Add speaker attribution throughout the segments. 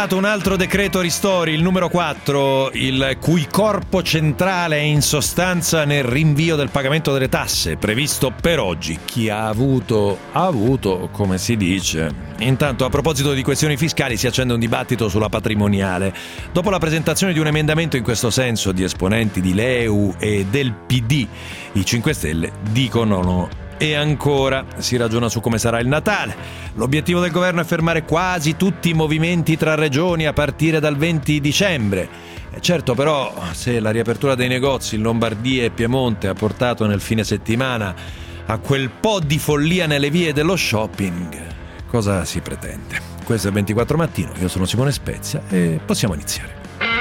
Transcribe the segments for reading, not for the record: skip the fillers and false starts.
Speaker 1: approvato un altro decreto ristori, il numero 4, il cui corpo centrale è in sostanza nel rinvio del pagamento delle tasse, previsto per oggi. Chi ha avuto, come si dice. Intanto, a proposito di questioni fiscali, si accende un dibattito sulla patrimoniale. Dopo la presentazione di un emendamento in questo senso di esponenti di LeU e del PD, i 5 Stelle dicono no. E ancora si ragiona su come sarà il Natale. L'obiettivo del governo è fermare quasi tutti i movimenti tra regioni a partire dal 20 dicembre. Certo, però, se la riapertura dei negozi in Lombardia e Piemonte ha portato nel fine settimana a quel po' di follia nelle vie dello shopping, cosa si pretende? Questo è il 24 Mattino, io sono Simone Spezia e possiamo iniziare.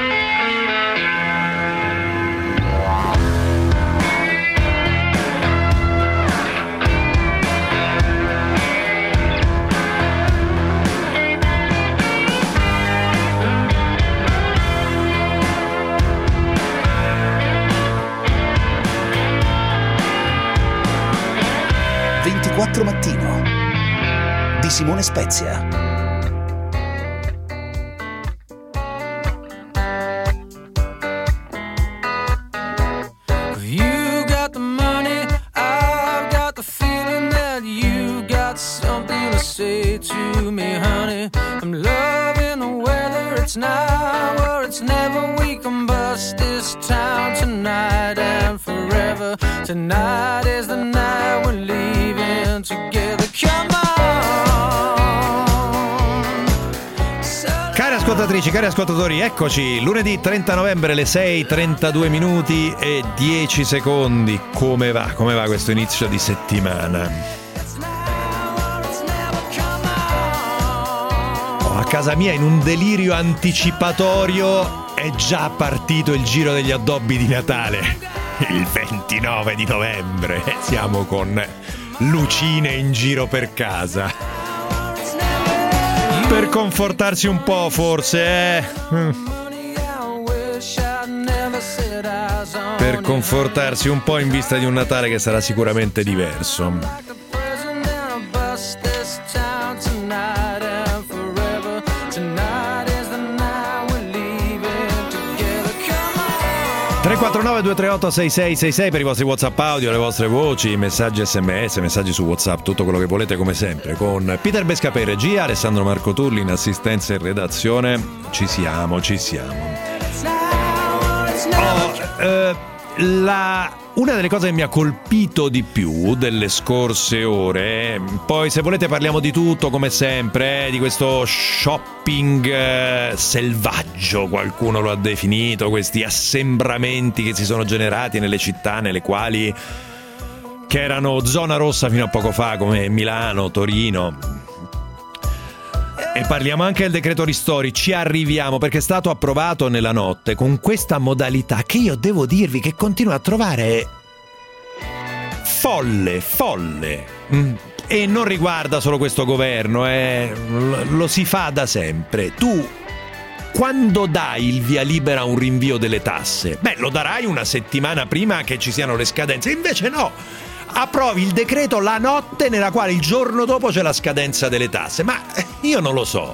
Speaker 2: Mattino di Simone Spezia.
Speaker 3: You got the money, I've got the feeling that you got something to say to me, honey. I'm loving the weather, it's now or it's never. We can bust this town tonight and forever. Tonight is the night we're leaving together. Come on.
Speaker 1: Cari ascoltatrici, cari ascoltatori, eccoci, lunedì 30 novembre, le 6:32 minuti e 10 secondi. Come va? Come va questo inizio di settimana? A casa mia, in un delirio anticipatorio, è già partito il giro degli addobbi di Natale. Il 29 di novembre siamo con lucine in giro per casa. Per confortarsi un po', forse, Per confortarsi un po' in vista di un Natale che sarà sicuramente diverso. 349-238-6666 per i vostri WhatsApp audio, le vostre voci, messaggi SMS, messaggi su WhatsApp, tutto quello che volete come sempre. Con Peter Bescapè, regia, Alessandro Marco Tulli in assistenza e redazione. Ci siamo. Una delle cose che mi ha colpito di più delle scorse ore, poi se volete parliamo di tutto come sempre, di questo shopping selvaggio, qualcuno lo ha definito, questi assembramenti che si sono generati nelle città nelle quali, che erano zona rossa fino a poco fa, come Milano, Torino. E parliamo anche del decreto ristori, ci arriviamo perché è stato approvato nella notte con questa modalità che io devo dirvi che continuo a trovare folle. E non riguarda solo questo governo, lo si fa da sempre. Tu, quando dai il via libera a un rinvio delle tasse? Lo darai una settimana prima che ci siano le scadenze, invece no! Approvi il decreto la notte nella quale il giorno dopo c'è la scadenza delle tasse. Ma io non lo so.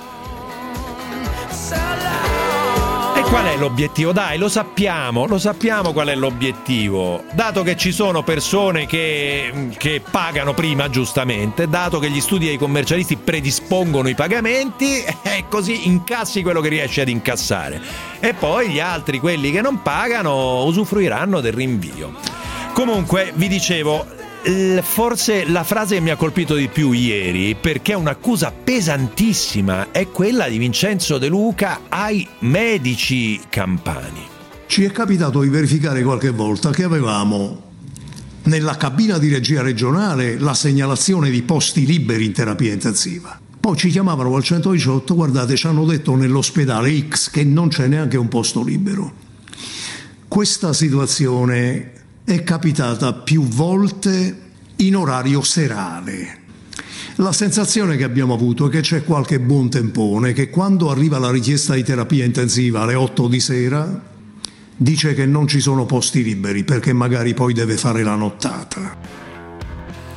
Speaker 1: E qual è l'obiettivo? Dai, lo sappiamo qual è l'obiettivo. Dato che ci sono persone che pagano prima, giustamente, dato che gli studi dei commercialisti predispongono i pagamenti, così incassi quello che riesci ad incassare. E poi gli altri, quelli che non pagano, usufruiranno del rinvio. Comunque, vi dicevo, forse la frase che mi ha colpito di più ieri, perché è un'accusa pesantissima, è quella di Vincenzo De Luca ai medici campani.
Speaker 4: Ci è capitato di verificare qualche volta che avevamo nella cabina di regia regionale la segnalazione di posti liberi in terapia intensiva. Poi ci chiamavano al 118, guardate, ci hanno detto nell'ospedale X che non c'è neanche un posto libero. Questa situazione è capitata più volte in orario serale. La sensazione che abbiamo avuto è che c'è qualche buon tempone che quando arriva la richiesta di terapia intensiva alle 8 di sera dice che non ci sono posti liberi perché magari poi deve fare la nottata.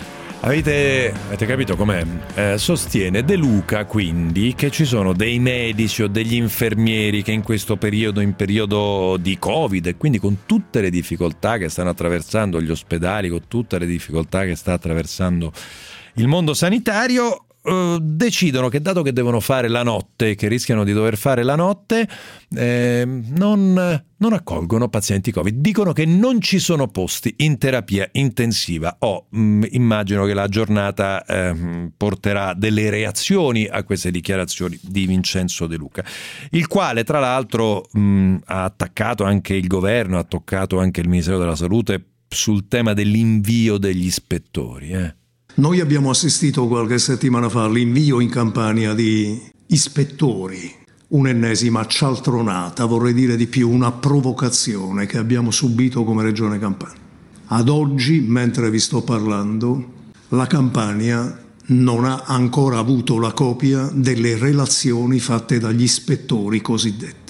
Speaker 1: Avete capito com'è? Sostiene De Luca quindi che ci sono dei medici o degli infermieri che in questo periodo, in periodo di Covid, e quindi con tutte le difficoltà che stanno attraversando gli ospedali, con tutte le difficoltà che sta attraversando il mondo sanitario, decidono che, dato che devono fare la notte, che rischiano di dover fare la notte, non accolgono pazienti Covid. Dicono che non ci sono posti in terapia intensiva. Immagino che la giornata porterà delle reazioni a queste dichiarazioni di Vincenzo De Luca, il quale tra l'altro ha attaccato anche il governo, ha toccato anche il Ministero della Salute sul tema dell'invio degli ispettori.
Speaker 4: Noi abbiamo assistito qualche settimana fa all'invio in Campania di ispettori, un'ennesima cialtronata, vorrei dire di più, una provocazione che abbiamo subito come Regione Campania. Ad oggi, mentre vi sto parlando, la Campania non ha ancora avuto la copia delle relazioni fatte dagli ispettori cosiddetti.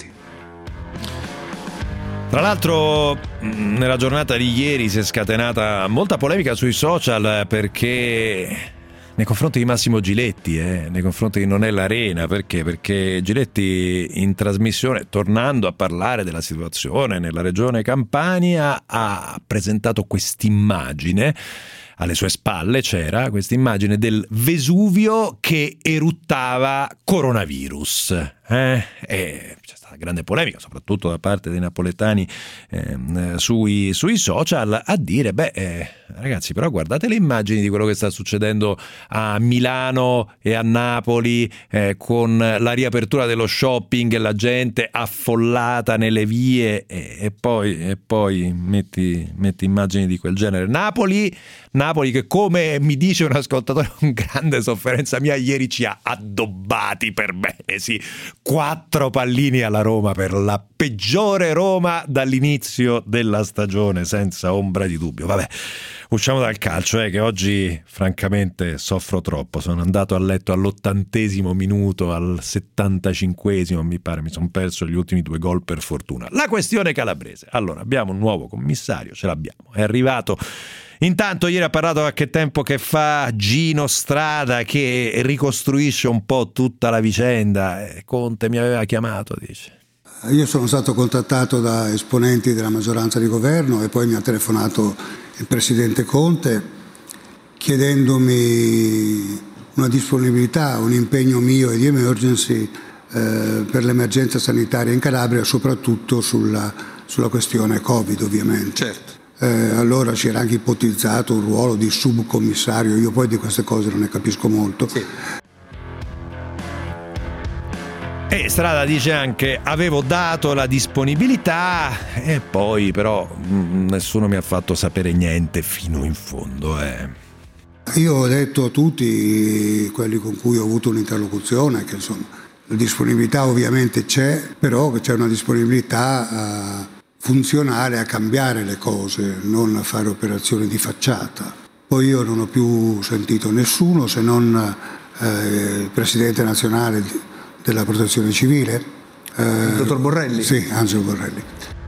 Speaker 1: Tra l'altro nella giornata di ieri si è scatenata molta polemica sui social perché nei confronti di Massimo Giletti, nei confronti di Non è l'Arena. Perché Giletti in trasmissione, tornando a parlare della situazione nella regione Campania, ha presentato quest'immagine. Alle sue spalle c'era questa immagine del Vesuvio che eruttava coronavirus. E c'è stata grande polemica, soprattutto da parte dei napoletani sui social, a dire ragazzi, però guardate le immagini di quello che sta succedendo a Milano e a Napoli, con la riapertura dello shopping, la gente affollata nelle vie, e poi metti immagini di quel genere. Napoli che, come mi dice un ascoltatore con grande sofferenza mia, ieri ci ha addobbati per bene, sì, 4 pallini alla Roma, per la peggiore Roma dall'inizio della stagione, senza ombra di dubbio. Vabbè, usciamo dal calcio, che oggi francamente soffro troppo. Sono andato a letto all'80° minuto, al 75° mi pare, mi sono perso gli ultimi 2 gol per fortuna. La questione calabrese. Allora, abbiamo un nuovo commissario, ce l'abbiamo, è arrivato. Intanto ieri ha parlato qualche tempo che fa Gino Strada, che ricostruisce un po' tutta la vicenda. Conte mi aveva chiamato, dice.
Speaker 5: Io sono stato contattato da esponenti della maggioranza di governo e poi mi ha telefonato il presidente Conte chiedendomi una disponibilità, un impegno mio e di Emergency per l'emergenza sanitaria in Calabria, soprattutto sulla questione Covid, ovviamente. Certo. Allora si era anche ipotizzato un ruolo di subcommissario, io poi di queste cose non ne capisco molto. Sì.
Speaker 1: E Strada dice anche: avevo dato la disponibilità e poi però nessuno mi ha fatto sapere niente fino in fondo.
Speaker 5: Io ho detto a tutti quelli con cui ho avuto un'interlocuzione che insomma la disponibilità ovviamente c'è, però che c'è una disponibilità funzionale a cambiare le cose, non a fare operazioni di facciata. Poi io non ho più sentito nessuno, se non il presidente nazionale della protezione civile, il dottor Borrelli. Sì, Angelo Borrelli.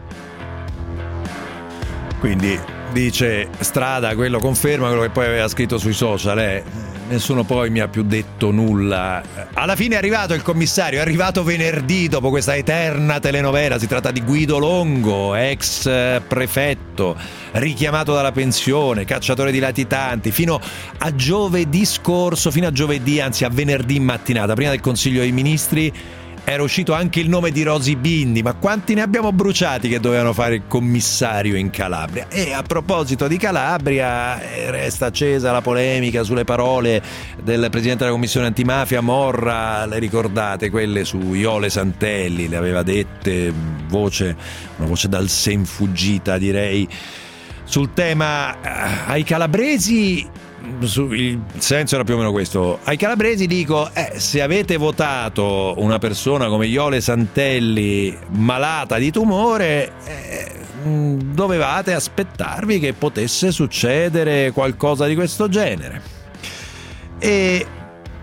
Speaker 1: Quindi dice Strada, quello conferma quello che poi aveva scritto sui social, nessuno poi mi ha più detto nulla. Alla fine è arrivato il commissario, è arrivato venerdì dopo questa eterna telenovela. Si tratta di Guido Longo, ex prefetto, richiamato dalla pensione, cacciatore di latitanti, fino a giovedì, anzi a venerdì mattinata, prima del Consiglio dei Ministri, era uscito anche il nome di Rosy Bindi. Ma quanti ne abbiamo bruciati che dovevano fare il commissario in Calabria? E a proposito di Calabria, resta accesa la polemica sulle parole del presidente della commissione antimafia Morra. Le ricordate? Quelle su Iole Santelli, le aveva dette, una voce dal sen fuggita, direi, sul tema. Ai calabresi, il senso era più o meno questo: ai calabresi dico, se avete votato una persona come Iole Santelli malata di tumore, dovevate aspettarvi che potesse succedere qualcosa di questo genere. E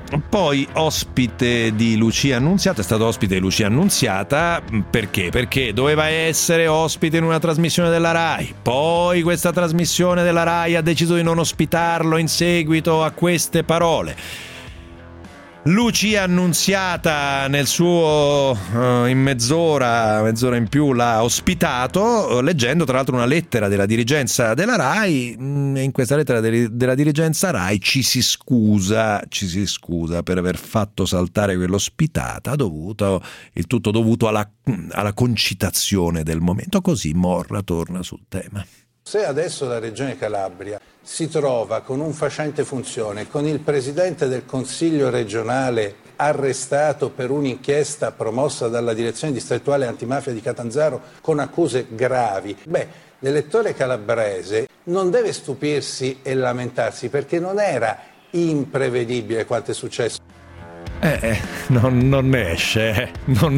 Speaker 1: Poi ospite di Lucia Annunziata, è stato ospite di Lucia Annunziata perché? Perché doveva essere ospite in una trasmissione della Rai, poi questa trasmissione della Rai ha deciso di non ospitarlo in seguito a queste parole. Lucia Annunziata nel suo in mezz'ora in più l'ha ospitato, leggendo tra l'altro una lettera della dirigenza della Rai. In questa lettera della dirigenza Rai ci si scusa per aver fatto saltare quell'ospitata, il tutto dovuto alla concitazione del momento. Così Morra torna sul tema.
Speaker 6: Se adesso la Regione Calabria si trova con un facente funzione, con il Presidente del Consiglio regionale arrestato per un'inchiesta promossa dalla Direzione Distrettuale Antimafia di Catanzaro con accuse gravi, l'elettore calabrese non deve stupirsi e lamentarsi, perché non era imprevedibile quanto è successo.
Speaker 1: Non ne esce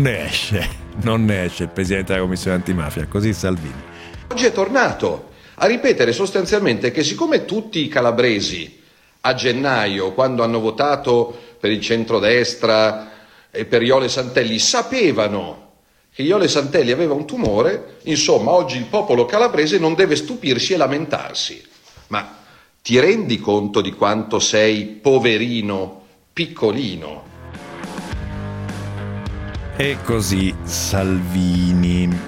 Speaker 1: il Presidente della Commissione Antimafia, così Salvini.
Speaker 7: Oggi è tornato a ripetere sostanzialmente che siccome tutti i calabresi a gennaio, quando hanno votato per il centrodestra e per Jole Santelli, sapevano che Jole Santelli aveva un tumore, insomma oggi il popolo calabrese non deve stupirsi e lamentarsi. Ma ti rendi conto di quanto sei poverino, piccolino?
Speaker 1: E così Salvini.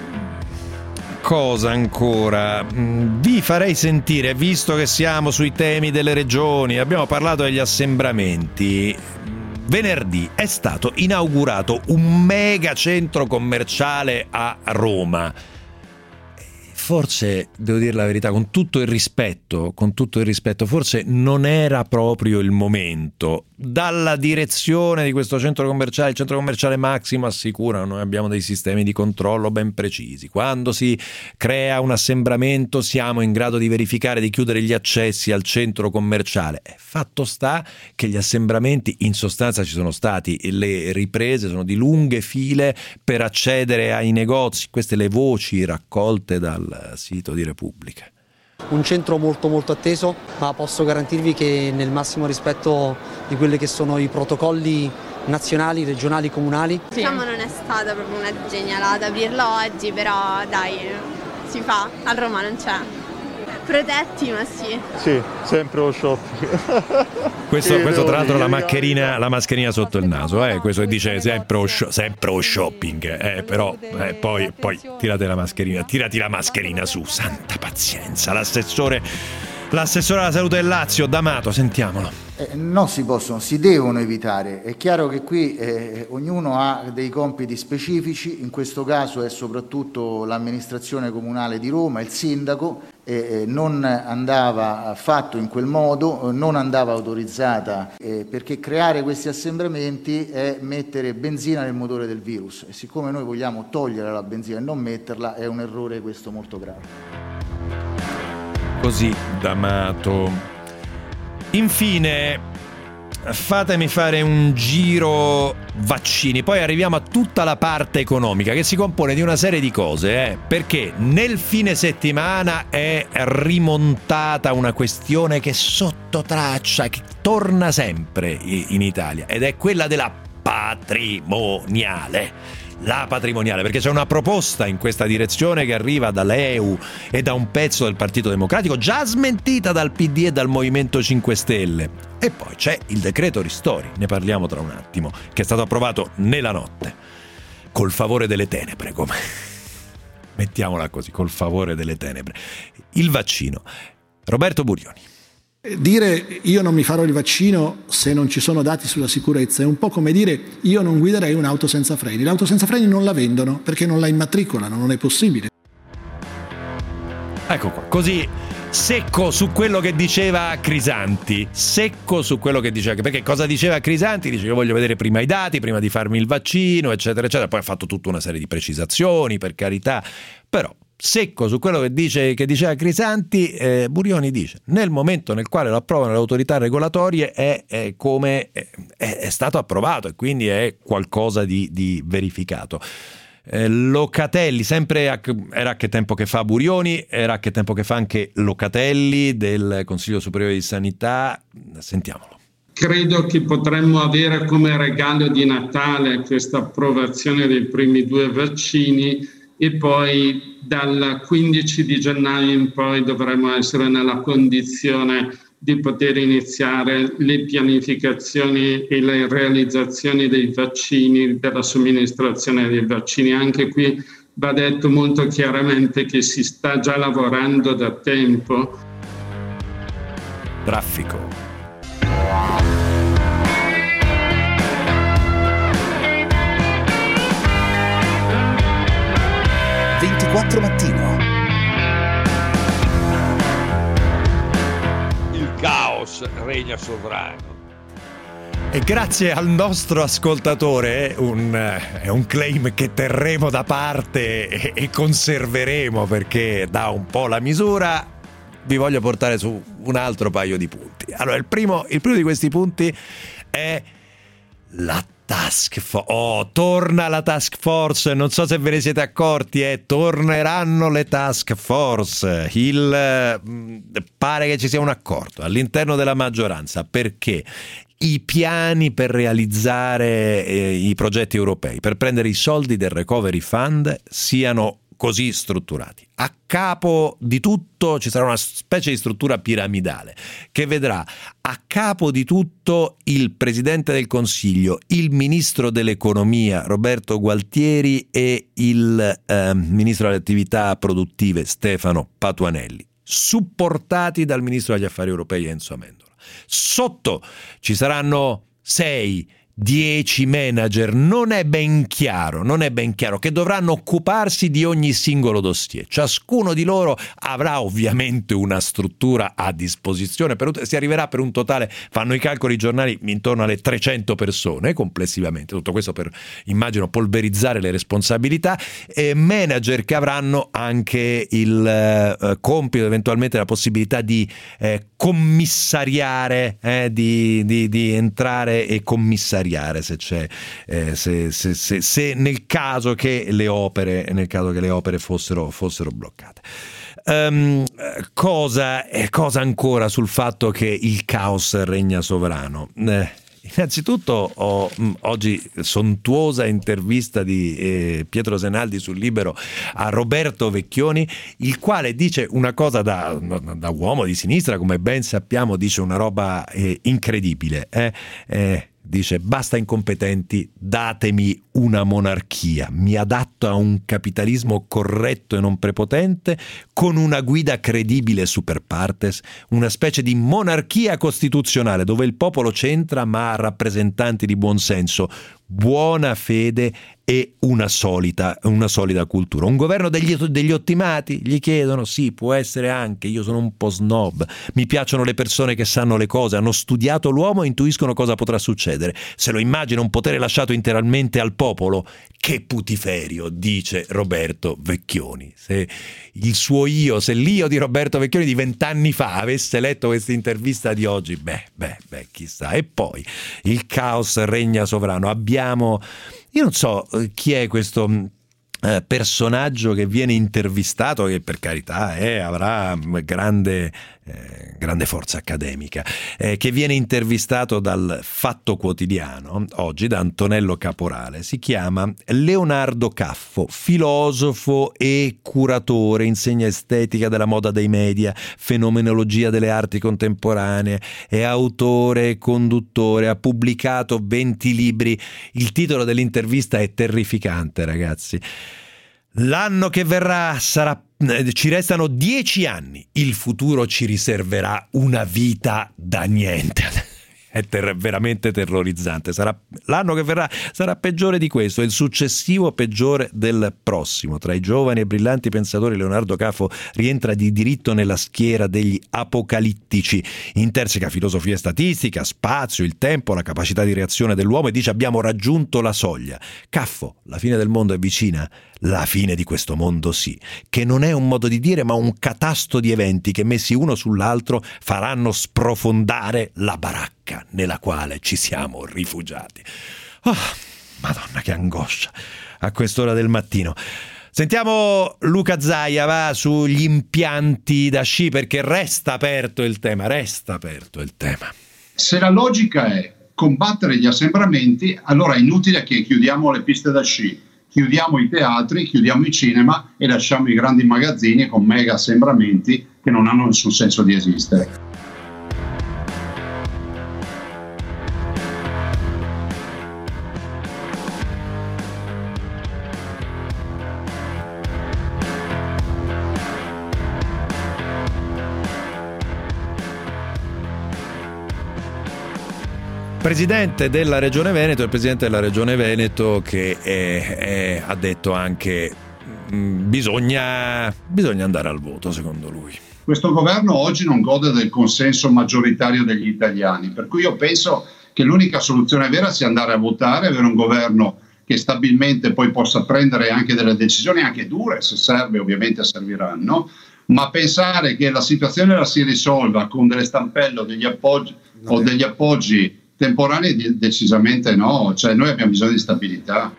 Speaker 1: Cosa ancora? Vi farei sentire, visto che siamo sui temi delle regioni, abbiamo parlato degli assembramenti. Venerdì è stato inaugurato un mega centro commerciale a Roma. Forse, devo dire la verità, con tutto il rispetto, forse non era proprio il momento. Dalla direzione di questo centro commerciale, il centro commerciale Maximo assicurano: noi abbiamo dei sistemi di controllo ben precisi. Quando si crea un assembramento siamo in grado di verificare, di chiudere gli accessi al centro commerciale. Fatto sta che gli assembramenti, in sostanza ci sono stati, le riprese sono di lunghe file per accedere ai negozi. Queste le voci raccolte dal sito di Repubblica.
Speaker 8: Un centro molto molto atteso, ma posso garantirvi che nel massimo rispetto di quelli che sono i protocolli nazionali, regionali, comunali.
Speaker 9: Diciamo non è stata proprio una genialata aprirlo oggi, però dai, si fa, a Roma non c'è. Protetti, ma sì.
Speaker 10: Sì, sempre lo shopping.
Speaker 1: Questo tra l'altro la mascherina sotto il naso, questo che dice sempre lo shopping, però poi tirati la mascherina su, santa pazienza. L'assessore alla salute del Lazio, D'Amato, sentiamolo.
Speaker 11: Non si devono evitare. È chiaro che qui ognuno ha dei compiti specifici, in questo caso è soprattutto l'amministrazione comunale di Roma, il sindaco, non andava fatto in quel modo, non andava autorizzata, perché creare questi assembramenti è mettere benzina nel motore del virus, e siccome noi vogliamo togliere la benzina e non metterla, è un errore questo molto grave.
Speaker 1: Così D'Amato. Infine, fatemi fare un giro vaccini, poi arriviamo a tutta la parte economica che si compone di una serie di cose, perché nel fine settimana è rimontata una questione che sotto traccia, che torna sempre in Italia, ed è quella della patrimoniale. La patrimoniale, perché c'è una proposta in questa direzione che arriva dall'EU e da un pezzo del Partito Democratico, già smentita dal PD e dal Movimento 5 Stelle. E poi c'è il decreto ristori, ne parliamo tra un attimo, che è stato approvato nella notte, col favore delle tenebre, come mettiamola così, col favore delle tenebre. Il vaccino. Roberto Burioni.
Speaker 12: Dire io non mi farò il vaccino se non ci sono dati sulla sicurezza è un po' come dire io non guiderei un'auto senza freni. L'auto senza freni non la vendono perché non la immatricolano, non è possibile.
Speaker 1: Ecco qua, così secco su quello che diceva Crisanti, perché cosa diceva Crisanti? Dice: io voglio vedere prima i dati, prima di farmi il vaccino, eccetera eccetera. Poi ha fatto tutta una serie di precisazioni, per carità, però secco su quello che diceva Crisanti. Burioni dice: nel momento nel quale lo approvano le autorità regolatorie è come è stato approvato, e quindi è qualcosa di verificato. Locatelli, sempre era a che tempo che fa Burioni, era a che tempo che fa anche Locatelli del Consiglio Superiore di Sanità. Sentiamolo.
Speaker 13: credo che potremmo avere come regalo di Natale questa approvazione dei primi 2 vaccini e poi dal 15 di gennaio in poi dovremmo essere nella condizione di poter iniziare le pianificazioni e le realizzazioni dei vaccini, della somministrazione dei vaccini. Anche qui va detto molto chiaramente che si sta già lavorando da tempo.
Speaker 1: Traffico.
Speaker 2: Mattino.
Speaker 14: Il caos regna sovrano.
Speaker 1: E grazie al nostro ascoltatore, è un claim che terremo da parte e conserveremo perché dà un po' la misura, vi voglio portare su un altro paio di punti. Allora, il primo di questi punti è la Task Force. Torna la Task Force, non so se ve ne siete accorti, torneranno le Task Force. Pare che ci sia un accordo all'interno della maggioranza perché i piani per realizzare i progetti europei, per prendere i soldi del Recovery Fund, siano così strutturati. A capo di tutto ci sarà una specie di struttura piramidale che vedrà a capo di tutto il Presidente del Consiglio, il Ministro dell'Economia Roberto Gualtieri e il Ministro delle Attività Produttive Stefano Patuanelli, supportati dal Ministro degli Affari Europei Enzo Amendola. Sotto ci saranno 6-10 manager, non è ben chiaro che dovranno occuparsi di ogni singolo dossier. Ciascuno di loro avrà ovviamente una struttura a disposizione, si arriverà per un totale, fanno i calcoli i giornali, intorno alle 300 persone complessivamente. Tutto questo per, immagino, polverizzare le responsabilità, e manager che avranno anche il compito, eventualmente la possibilità di commissariare, di entrare e commissariare se c'è, se nel caso che le opere fossero bloccate. Cosa ancora sul fatto che il caos regna sovrano? Innanzitutto oggi sontuosa intervista di Pietro Senaldi sul Libero a Roberto Vecchioni, il quale dice una cosa da uomo di sinistra, come ben sappiamo, dice una roba incredibile. Dice: basta incompetenti, datemi una monarchia, mi adatto a un capitalismo corretto e non prepotente, con una guida credibile super partes, una specie di monarchia costituzionale dove il popolo c'entra ma ha rappresentanti di buon senso, buona fede e una solida cultura. Un governo degli ottimati? Gli chiedono. Sì, può essere anche. Io sono un po' snob, mi piacciono le persone che sanno le cose, hanno studiato l'uomo e intuiscono cosa potrà succedere. Se lo immagina un potere lasciato interamente al popolo, che putiferio, dice Roberto Vecchioni. Se l'io di Roberto Vecchioni di 20 anni fa avesse letto questa intervista di oggi, chissà. E poi il caos regna sovrano. Io non so chi è questo personaggio che viene intervistato, che per carità avrà grande forza accademica, che viene intervistato dal Fatto Quotidiano oggi, da Antonello Caporale. Si chiama Leonardo Caffo, filosofo e curatore, insegna estetica della moda dei media, fenomenologia delle arti contemporanee, è autore e conduttore, ha pubblicato 20 libri. Il titolo dell'intervista è terrificante, ragazzi. L'anno che verrà ci restano 10 anni, il futuro ci riserverà una vita da niente. È veramente terrorizzante. L'anno che verrà sarà peggiore di questo, e il successivo peggiore del prossimo. Tra i giovani e brillanti pensatori, Leonardo Caffo rientra di diritto nella schiera degli apocalittici. Interseca filosofia statistica, spazio, il tempo, la capacità di reazione dell'uomo, e dice: abbiamo raggiunto la soglia. Caffo: la fine del mondo è vicina? La fine di questo mondo sì, che non è un modo di dire ma un catasto di eventi che messi uno sull'altro faranno sprofondare la baracca nella quale ci siamo rifugiati. Oh, Madonna, che angoscia a quest'ora del mattino. Sentiamo Luca Zaia, va, sugli impianti da sci, perché resta aperto il tema.
Speaker 15: Se la logica è combattere gli assembramenti, allora è inutile che chiudiamo le piste da sci, chiudiamo i teatri, chiudiamo i cinema e lasciamo i grandi magazzini con mega assembramenti che non hanno nessun senso di esistere.
Speaker 1: Presidente della Regione Veneto, il Presidente della Regione Veneto che ha detto anche bisogna andare al voto, secondo lui.
Speaker 15: Questo governo oggi non gode del consenso maggioritario degli italiani, per cui io penso che l'unica soluzione vera sia andare a votare, avere un governo che stabilmente poi possa prendere anche delle decisioni anche dure, se serve, ovviamente serviranno, ma pensare che la situazione la si risolva con delle stampelle o degli appoggi temporanei decisamente no, cioè noi abbiamo bisogno di stabilità.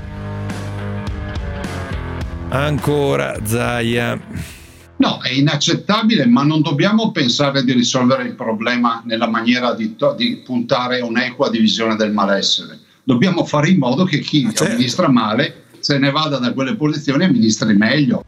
Speaker 1: Ancora Zaia.
Speaker 15: No, è inaccettabile, ma non dobbiamo pensare di risolvere il problema nella maniera di puntare a un'equa divisione del malessere. Dobbiamo fare in modo che chi amministra male se ne vada da quelle posizioni e amministri meglio.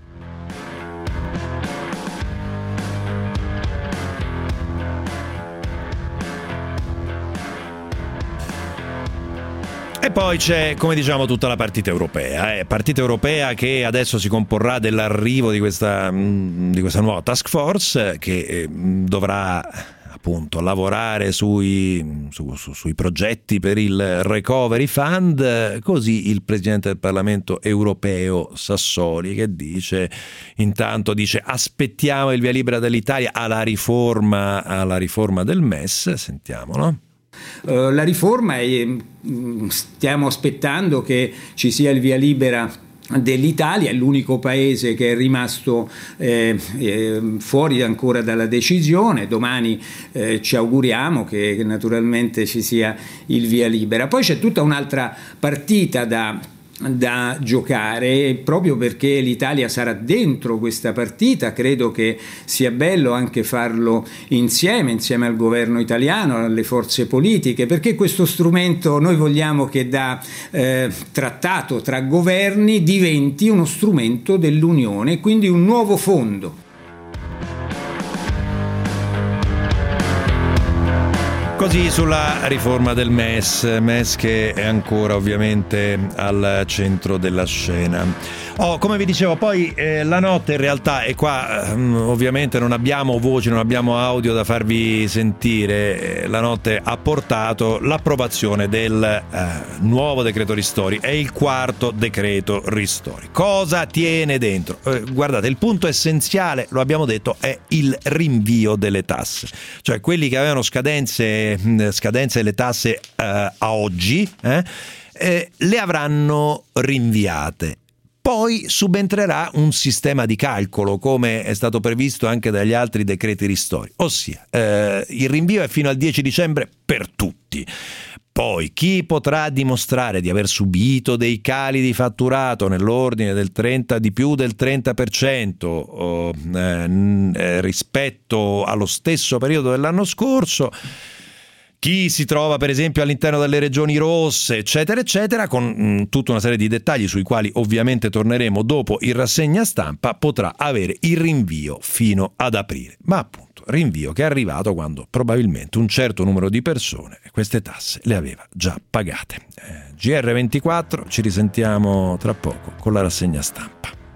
Speaker 1: E poi c'è, come diciamo, tutta la partita europea che adesso si comporrà dell'arrivo di questa nuova task force che dovrà appunto lavorare sui progetti per il Recovery Fund. Così il Presidente del Parlamento europeo Sassoli che dice aspettiamo il via libera dell'Italia alla riforma del MES. Sentiamolo.
Speaker 16: La riforma stiamo aspettando che ci sia il via libera dell'Italia, è l'unico paese che è rimasto fuori ancora dalla decisione. Domani ci auguriamo che naturalmente ci sia il via libera. Poi c'è tutta un'altra partita da giocare, proprio perché l'Italia sarà dentro questa partita. Credo che sia bello anche farlo insieme al governo italiano, alle forze politiche, perché questo strumento noi vogliamo che da trattato tra governi diventi uno strumento dell'Unione, quindi un nuovo fondo.
Speaker 1: Così sulla riforma del MES che è ancora ovviamente al centro della scena. Come vi dicevo, poi la notte in realtà, e qua ovviamente non abbiamo voci, non abbiamo audio da farvi sentire, la notte ha portato l'approvazione del nuovo decreto ristori, è il quarto decreto ristori. Cosa tiene dentro? Guardate, il punto essenziale, lo abbiamo detto, è il rinvio delle tasse, cioè quelli che avevano scadenze delle tasse a oggi le avranno rinviate. Poi subentrerà un sistema di calcolo, come è stato previsto anche dagli altri decreti ristori, ossia il rinvio è fino al 10 dicembre per tutti. Poi chi potrà dimostrare di aver subito dei cali di fatturato nell'ordine di più del 30% rispetto allo stesso periodo dell'anno scorso, chi si trova per esempio all'interno delle regioni rosse, eccetera eccetera, con tutta una serie di dettagli sui quali ovviamente torneremo dopo in rassegna stampa, potrà avere il rinvio fino ad aprile. Ma appunto rinvio che è arrivato quando probabilmente un certo numero di persone queste tasse le aveva già pagate. GR24, ci risentiamo tra poco con la rassegna stampa.